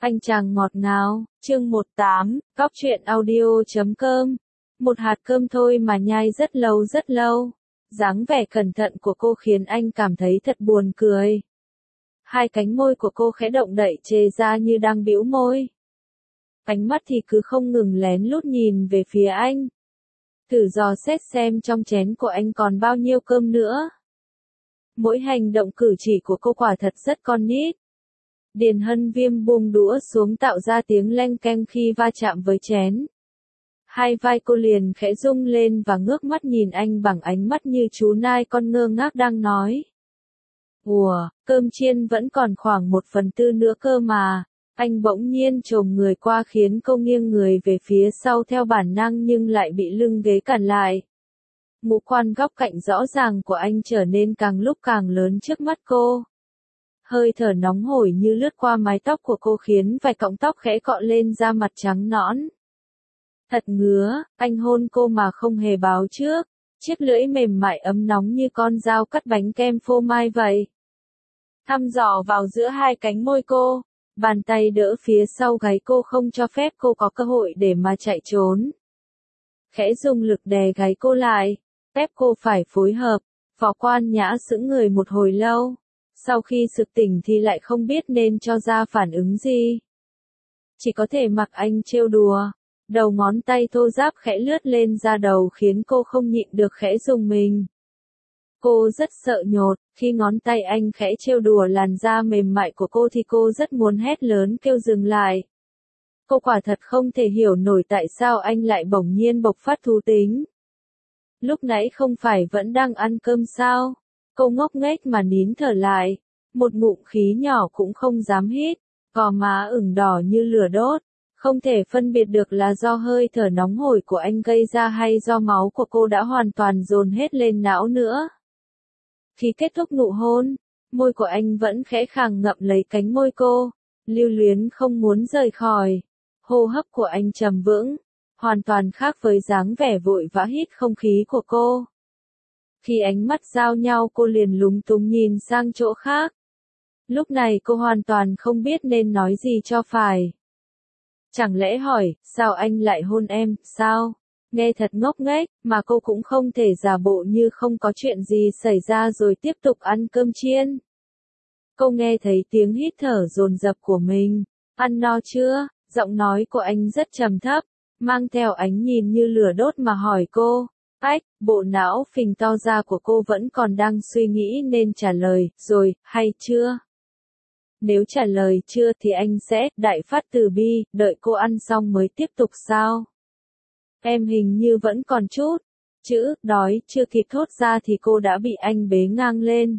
Anh chàng ngọt ngào, chương 18, Cóc truyện audio.com. Một hạt cơm thôi mà nhai rất lâu rất lâu. Dáng vẻ cẩn thận của cô khiến anh cảm thấy thật buồn cười. Hai cánh môi của cô khẽ động đậy chê ra như đang bĩu môi. Ánh mắt thì cứ không ngừng lén lút nhìn về phía anh. Thử dò xét xem trong chén của anh còn bao nhiêu cơm nữa. Mỗi hành động cử chỉ của cô quả thật rất con nít. Điền Hân Viêm buông đũa xuống tạo ra tiếng leng keng khi va chạm với chén. Hai vai cô liền khẽ rung lên và ngước mắt nhìn anh bằng ánh mắt như chú nai con ngơ ngác đang nói. Ủa, cơm chiên vẫn còn khoảng 1/4 nữa cơ mà. Anh bỗng nhiên chồm người qua khiến cô nghiêng người về phía sau theo bản năng nhưng lại bị lưng ghế cản lại. Ngũ quan góc cạnh rõ ràng của anh trở nên càng lúc càng lớn trước mắt cô. Hơi thở nóng hổi như lướt qua mái tóc của cô khiến vài cọng tóc khẽ cọ lên da mặt trắng nõn. Thật ngứa, anh hôn cô mà không hề báo trước, chiếc lưỡi mềm mại ấm nóng như con dao cắt bánh kem phô mai vậy. Thăm dò vào giữa hai cánh môi cô, bàn tay đỡ phía sau gáy cô không cho phép cô có cơ hội để mà chạy trốn. Khẽ dùng lực đè gáy cô lại, ép cô phải phối hợp. Phó Quan Nhã sững người một hồi lâu. Sau khi sực tỉnh thì lại không biết nên cho ra phản ứng gì. Chỉ có thể mặc anh trêu đùa. Đầu ngón tay thô ráp khẽ lướt lên da đầu khiến cô không nhịn được khẽ rùng mình. Cô rất sợ nhột, khi ngón tay anh khẽ trêu đùa làn da mềm mại của cô thì cô rất muốn hét lớn kêu dừng lại. Cô quả thật không thể hiểu nổi tại sao anh lại bỗng nhiên bộc phát thú tính. Lúc nãy không phải vẫn đang ăn cơm sao? Cô ngốc nghếch mà nín thở lại, một ngụm khí nhỏ cũng không dám hít, gò má ửng đỏ như lửa đốt, không thể phân biệt được là do hơi thở nóng hổi của anh gây ra hay do máu của cô đã hoàn toàn dồn hết lên não nữa. Khi kết thúc nụ hôn, môi của anh vẫn khẽ khàng ngậm lấy cánh môi cô, lưu luyến không muốn rời khỏi. Hô hấp của anh trầm vững, hoàn toàn khác với dáng vẻ vội vã hít không khí của cô. Khi ánh mắt giao nhau cô liền lúng túng nhìn sang chỗ khác. Lúc này cô hoàn toàn không biết nên nói gì cho phải. Chẳng lẽ hỏi, sao anh lại hôn em, sao? Nghe thật ngốc nghếch, mà cô cũng không thể giả bộ như không có chuyện gì xảy ra rồi tiếp tục ăn cơm chiên. Cô nghe thấy tiếng hít thở dồn dập của mình. Ăn no chưa? Giọng nói của anh rất trầm thấp, mang theo ánh nhìn như lửa đốt mà hỏi cô. Ách, bộ não phình to ra của cô vẫn còn đang suy nghĩ nên trả lời, rồi, hay chưa? Nếu trả lời chưa thì anh sẽ, đại phát từ bi, đợi cô ăn xong mới tiếp tục sao? Em hình như vẫn còn chút. Chữ, đói, chưa kịp thốt ra thì cô đã bị anh bế ngang lên.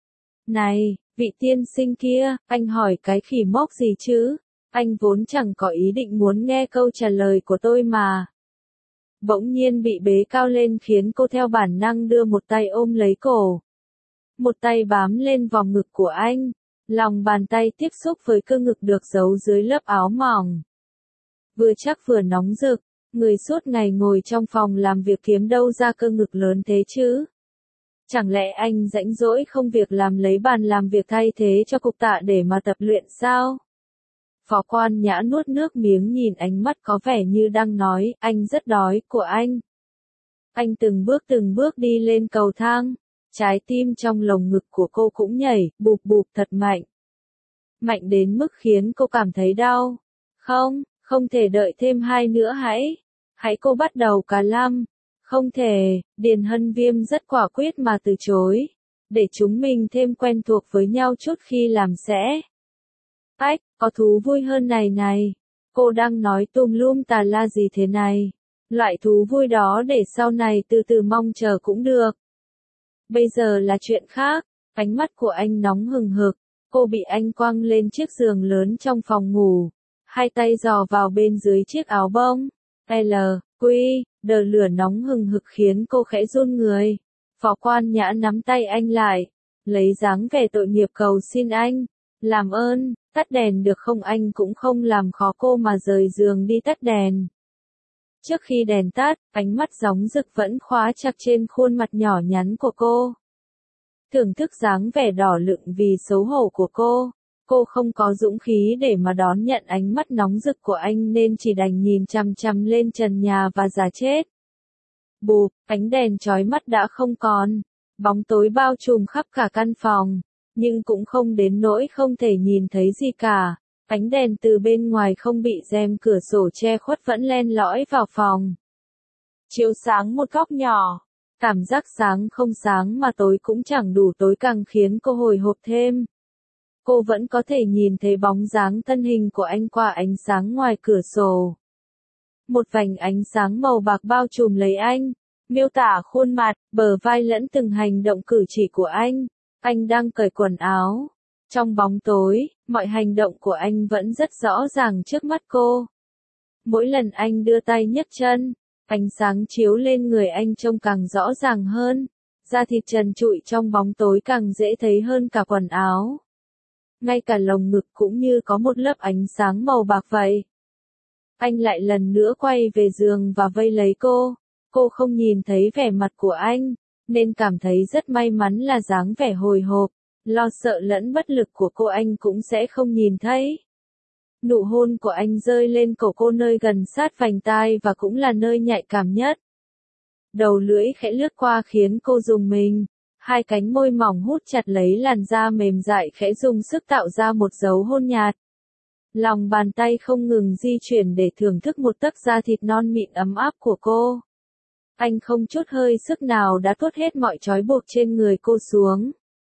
Này, vị tiên sinh kia, anh hỏi cái khỉ mốc gì chứ? Anh vốn chẳng có ý định muốn nghe câu trả lời của tôi mà. Bỗng nhiên bị bế cao lên khiến cô theo bản năng đưa một tay ôm lấy cổ. Một tay bám lên vòng ngực của anh. Lòng bàn tay tiếp xúc với cơ ngực được giấu dưới lớp áo mỏng. Vừa chắc vừa nóng rực, người suốt ngày ngồi trong phòng làm việc kiếm đâu ra cơ ngực lớn thế chứ? Chẳng lẽ anh rãnh rỗi không việc làm lấy bàn làm việc thay thế cho cục tạ để mà tập luyện sao? Phó Quan Nhã nuốt nước miếng nhìn ánh mắt có vẻ như đang nói, anh rất đói, của anh. Anh từng bước đi lên cầu thang, trái tim trong lồng ngực của cô cũng nhảy, bụp bụp thật mạnh. Mạnh đến mức khiến cô cảm thấy đau. Không thể đợi thêm 2 nữa hãy cô bắt đầu cả lăm. Không thể, Điền Hân Viêm rất quả quyết mà từ chối. Để chúng mình thêm quen thuộc với nhau chút khi làm sẽ. Ách, có thú vui hơn này. Cô đang nói tùm lum tà la gì thế này? Loại thú vui đó để sau này từ từ mong chờ cũng được. Bây giờ là chuyện khác, ánh mắt của anh nóng hừng hực, cô bị anh quăng lên chiếc giường lớn trong phòng ngủ. Hai tay dò vào bên dưới chiếc áo bông. Đờ lửa nóng hừng hực khiến cô khẽ run người. Phó Quan Nhã nắm tay anh lại, lấy dáng vẻ tội nghiệp cầu xin anh. Làm ơn, tắt đèn được không? Anh cũng không làm khó cô mà rời giường đi tắt đèn. Trước khi đèn tắt, ánh mắt gióng rực vẫn khóa chặt trên khuôn mặt nhỏ nhắn của cô. Thưởng thức dáng vẻ đỏ lựng vì xấu hổ của cô, Cô không có dũng khí để mà đón nhận ánh mắt nóng rực của anh nên chỉ đành nhìn chằm chằm lên trần nhà và giả chết. Bụp, ánh đèn chói mắt đã không còn. Bóng tối bao trùm khắp cả căn phòng. Nhưng cũng không đến nỗi không thể nhìn thấy gì cả. Ánh đèn từ bên ngoài không bị rèm cửa sổ che khuất vẫn len lỏi vào phòng. Chiếu sáng một góc nhỏ. Cảm giác sáng không sáng mà tối cũng chẳng đủ tối càng khiến cô hồi hộp thêm. Cô vẫn có thể nhìn thấy bóng dáng thân hình của anh qua ánh sáng ngoài cửa sổ. Một vành ánh sáng màu bạc bao trùm lấy anh, miêu tả khuôn mặt, bờ vai lẫn từng hành động cử chỉ của anh. Anh đang cởi quần áo. Trong bóng tối, mọi hành động của anh vẫn rất rõ ràng trước mắt cô. Mỗi lần anh đưa tay nhấc chân, ánh sáng chiếu lên người anh trông càng rõ ràng hơn. Da thịt trần trụi trong bóng tối càng dễ thấy hơn cả quần áo. Ngay cả lồng ngực cũng như có một lớp ánh sáng màu bạc vậy. Anh lại lần nữa quay về giường và vây lấy cô. Cô không nhìn thấy vẻ mặt của anh, nên cảm thấy rất may mắn là dáng vẻ hồi hộp, lo sợ lẫn bất lực của cô anh cũng sẽ không nhìn thấy. Nụ hôn của anh rơi lên cổ cô nơi gần sát vành tai và cũng là nơi nhạy cảm nhất. Đầu lưỡi khẽ lướt qua khiến cô rùng mình. Hai cánh môi mỏng hút chặt lấy làn da mềm dại khẽ dùng sức tạo ra một dấu hôn nhạt. Lòng bàn tay không ngừng di chuyển để thưởng thức một tấc da thịt non mịn ấm áp của cô. Anh không chút hơi sức nào đã tuốt hết mọi trói buộc trên người cô xuống.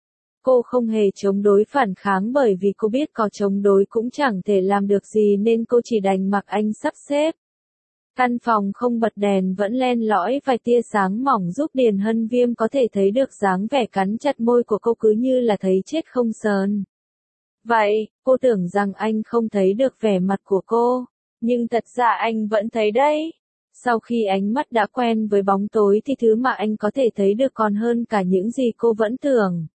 Cô không hề chống đối phản kháng bởi vì cô biết có chống đối cũng chẳng thể làm được gì nên cô chỉ đành mặc anh sắp xếp. Căn phòng không bật đèn vẫn len lỏi vài tia sáng mỏng giúp Điền Hân Viêm có thể thấy được dáng vẻ cắn chặt môi của cô cứ như là thấy chết không sờn. Vậy, cô tưởng rằng anh không thấy được vẻ mặt của cô, nhưng thật ra anh vẫn thấy đấy. Sau khi ánh mắt đã quen với bóng tối thì thứ mà anh có thể thấy được còn hơn cả những gì cô vẫn tưởng.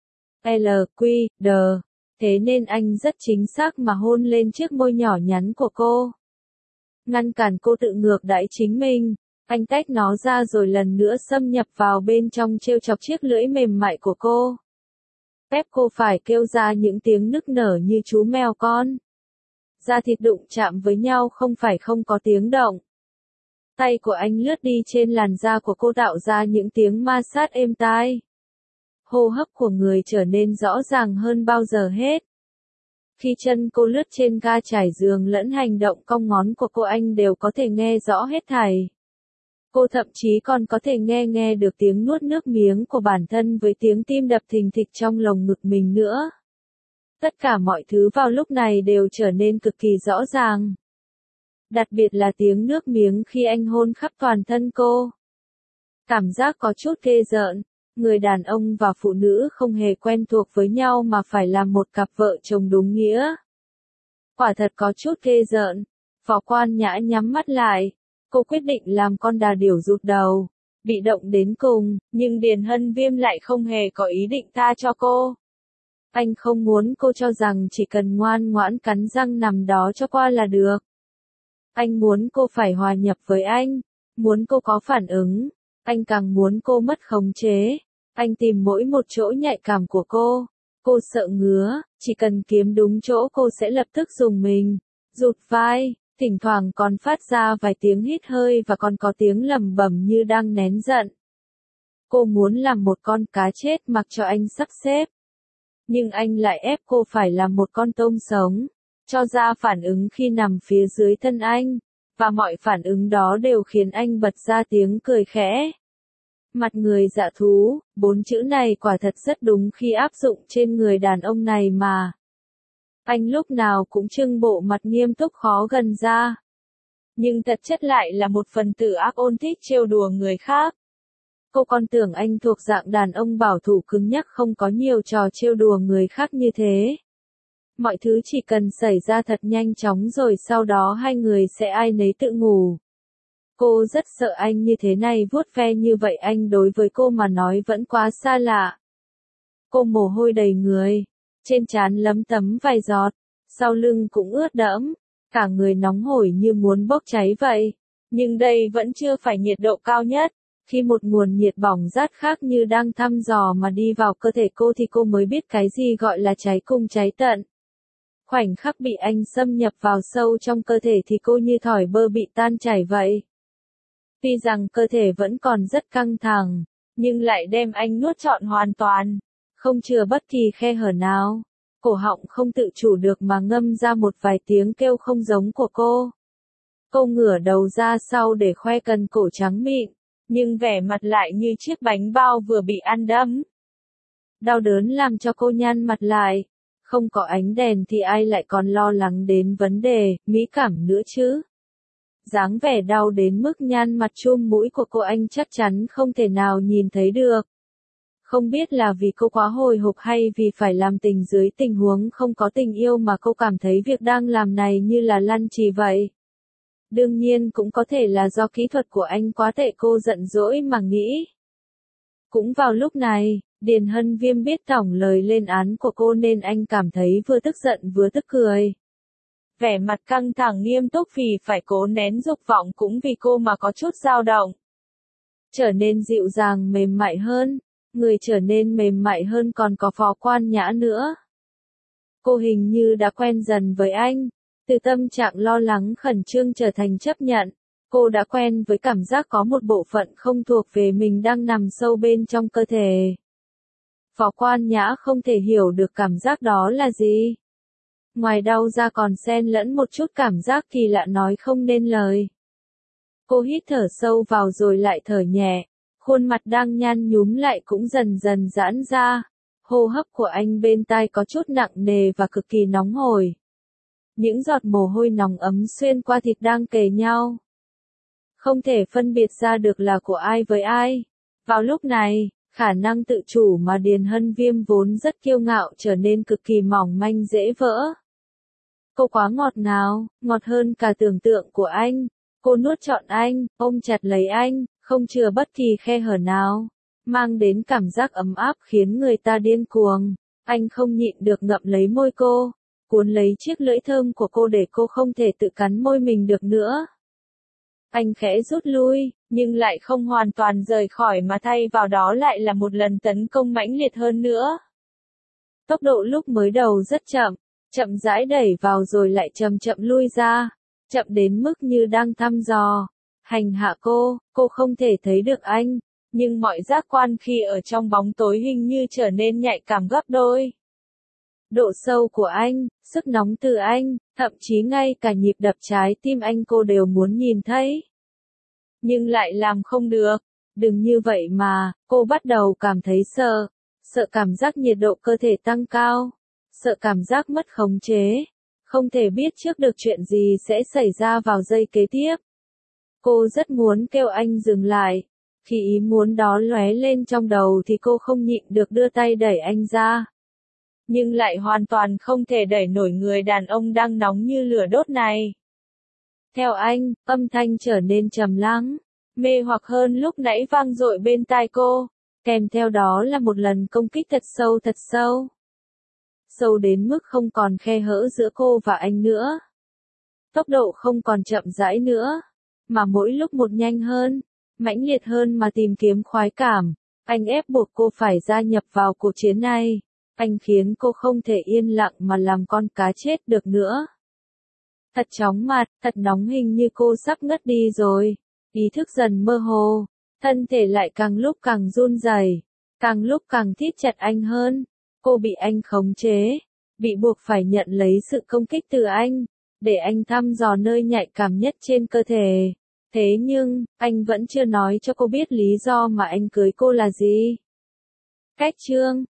LQ, thế nên anh rất chính xác mà hôn lên chiếc môi nhỏ nhắn của cô. Ngăn cản cô tự ngược đãi chính mình, anh tách nó ra rồi lần nữa xâm nhập vào bên trong trêu chọc chiếc lưỡi mềm mại của cô. Ép cô phải kêu ra những tiếng nức nở như chú mèo con. Da thịt đụng chạm với nhau không phải không có tiếng động. Tay của anh lướt đi trên làn da của cô tạo ra những tiếng ma sát êm tai. Hô hấp của người trở nên rõ ràng hơn bao giờ hết. Khi chân cô lướt trên ga trải giường lẫn hành động cong ngón của cô anh đều có thể nghe rõ hết thảy. Cô thậm chí còn có thể nghe được tiếng nuốt nước miếng của bản thân với tiếng tim đập thình thịch trong lồng ngực mình nữa. Tất cả mọi thứ vào lúc này đều trở nên cực kỳ rõ ràng. Đặc biệt là tiếng nước miếng khi anh hôn khắp toàn thân cô. Cảm giác có chút ghê rợn. Người đàn ông và phụ nữ không hề quen thuộc với nhau mà phải làm một cặp vợ chồng đúng nghĩa. Quả thật có chút ghê rợn. Phó Quan Nhã nhắm mắt lại. Cô quyết định làm con đà điểu rụt đầu. Bị động đến cùng, nhưng Điền Hân Viêm lại không hề có ý định tha cho cô. Anh không muốn cô cho rằng chỉ cần ngoan ngoãn cắn răng nằm đó cho qua là được. Anh muốn cô phải hòa nhập với anh. Muốn cô có phản ứng. Anh càng muốn cô mất khống chế. Anh tìm mỗi một chỗ nhạy cảm của cô. Cô sợ ngứa, chỉ cần kiếm đúng chỗ cô sẽ lập tức dùng mình. Rụt vai, thỉnh thoảng còn phát ra vài tiếng hít hơi và còn có tiếng lẩm bẩm như đang nén giận. Cô muốn làm một con cá chết mặc cho anh sắp xếp. Nhưng anh lại ép cô phải làm một con tôm sống. Cho ra phản ứng khi nằm phía dưới thân anh. Và mọi phản ứng đó đều khiến anh bật ra tiếng cười khẽ. Mặt người dạ thú, 4 chữ này quả thật rất đúng khi áp dụng trên người đàn ông này mà. Anh lúc nào cũng trưng bộ mặt nghiêm túc khó gần ra. Nhưng thật chất lại là một phần tử ác ôn thích trêu đùa người khác. Cô còn tưởng anh thuộc dạng đàn ông bảo thủ cứng nhắc không có nhiều trò trêu đùa người khác như thế. Mọi thứ chỉ cần xảy ra thật nhanh chóng rồi sau đó hai người sẽ ai nấy tự ngủ. Cô rất sợ anh như thế này vuốt ve như vậy anh đối với cô mà nói vẫn quá xa lạ. Cô mồ hôi đầy người, trên trán lấm tấm vài giọt, sau lưng cũng ướt đẫm, cả người nóng hổi như muốn bốc cháy vậy. Nhưng đây vẫn chưa phải nhiệt độ cao nhất. Khi một nguồn nhiệt bỏng rát khác như đang thăm dò mà đi vào cơ thể cô thì cô mới biết cái gì gọi là cháy cùng cháy tận. Khoảnh khắc bị anh xâm nhập vào sâu trong cơ thể thì cô như thỏi bơ bị tan chảy vậy. Tuy rằng cơ thể vẫn còn rất căng thẳng, nhưng lại đem anh nuốt trọn hoàn toàn, không chừa bất kỳ khe hở nào. Cổ họng không tự chủ được mà ngâm ra một vài tiếng kêu không giống của cô. Cô ngửa đầu ra sau để khoe cần cổ trắng mịn, nhưng vẻ mặt lại như chiếc bánh bao vừa bị ăn đẫm. Đau đớn làm cho cô nhăn mặt lại. Không có ánh đèn thì ai lại còn lo lắng đến vấn đề mỹ cảm nữa chứ. Dáng vẻ đau đến mức nhăn mặt chum mũi của cô anh chắc chắn không thể nào nhìn thấy được. Không biết là vì cô quá hồi hộp hay vì phải làm tình dưới tình huống không có tình yêu mà cô cảm thấy việc đang làm này như là lăn trì vậy. Đương nhiên cũng có thể là do kỹ thuật của anh quá tệ cô giận dỗi mà nghĩ. Cũng vào lúc này, Điền Hân Viêm biết tổng lời lên án của cô nên anh cảm thấy vừa tức giận vừa tức cười. Vẻ mặt căng thẳng nghiêm túc vì phải cố nén dục vọng cũng vì cô mà có chút dao động. Trở nên dịu dàng mềm mại hơn, người trở nên mềm mại hơn còn có Phó Quan Nhã nữa. Cô hình như đã quen dần với anh, từ tâm trạng lo lắng khẩn trương trở thành chấp nhận. Cô đã quen với cảm giác có một bộ phận không thuộc về mình đang nằm sâu bên trong cơ thể. Phó Quan Nhã không thể hiểu được cảm giác đó là gì. Ngoài đau ra còn xen lẫn một chút cảm giác kỳ lạ nói không nên lời. Cô hít thở sâu vào rồi lại thở nhẹ, khuôn mặt đang nhăn nhúm lại cũng dần dần giãn ra. Hô hấp của anh bên tai có chút nặng nề và cực kỳ nóng hổi. Những giọt mồ hôi nóng ấm xuyên qua thịt đang kề nhau. Không thể phân biệt ra được là của ai với ai. Vào lúc này, khả năng tự chủ mà Điền Hân Viêm vốn rất kiêu ngạo trở nên cực kỳ mỏng manh dễ vỡ. Cô quá ngọt ngào, ngọt hơn cả tưởng tượng của anh. Cô nuốt trọn anh, ôm chặt lấy anh, không chừa bất kỳ khe hở nào. Mang đến cảm giác ấm áp khiến người ta điên cuồng. Anh không nhịn được ngậm lấy môi cô, cuốn lấy chiếc lưỡi thơm của cô để cô không thể tự cắn môi mình được nữa. Anh khẽ rút lui, nhưng lại không hoàn toàn rời khỏi mà thay vào đó lại là một lần tấn công mãnh liệt hơn nữa. Tốc độ lúc mới đầu rất chậm, chậm rãi đẩy vào rồi lại chậm chậm lui ra, chậm đến mức như đang thăm dò, hành hạ cô không thể thấy được anh, nhưng mọi giác quan khi ở trong bóng tối hình như trở nên nhạy cảm gấp đôi. Độ sâu của anh, sức nóng từ anh, thậm chí ngay cả nhịp đập trái tim anh cô đều muốn nhìn thấy. Nhưng lại làm không được. Đừng như vậy mà, cô bắt đầu cảm thấy sợ. Sợ cảm giác nhiệt độ cơ thể tăng cao. Sợ cảm giác mất khống chế. Không thể biết trước được chuyện gì sẽ xảy ra vào giây kế tiếp. Cô rất muốn kêu anh dừng lại. Khi ý muốn đó lóe lên trong đầu thì cô không nhịn được đưa tay đẩy anh ra. Nhưng lại hoàn toàn không thể đẩy nổi người đàn ông đang nóng như lửa đốt này. Theo anh, âm thanh trở nên trầm lắng, mê hoặc hơn lúc nãy vang dội bên tai cô, kèm theo đó là một lần công kích thật sâu. Sâu đến mức không còn khe hở giữa cô và anh nữa. Tốc độ không còn chậm rãi nữa, mà mỗi lúc một nhanh hơn, mãnh liệt hơn mà tìm kiếm khoái cảm. Anh ép buộc cô phải gia nhập vào cuộc chiến này. Anh khiến cô không thể yên lặng mà làm con cá chết được nữa. Thật chóng mặt, thật nóng hình như cô sắp ngất đi rồi. Ý thức dần mơ hồ, thân thể lại càng lúc càng run rẩy, càng lúc càng thít chặt anh hơn. Cô bị anh khống chế, bị buộc phải nhận lấy sự công kích từ anh, để anh thăm dò nơi nhạy cảm nhất trên cơ thể. Thế nhưng, anh vẫn chưa nói cho cô biết lý do mà anh cưới cô là gì. Cách chương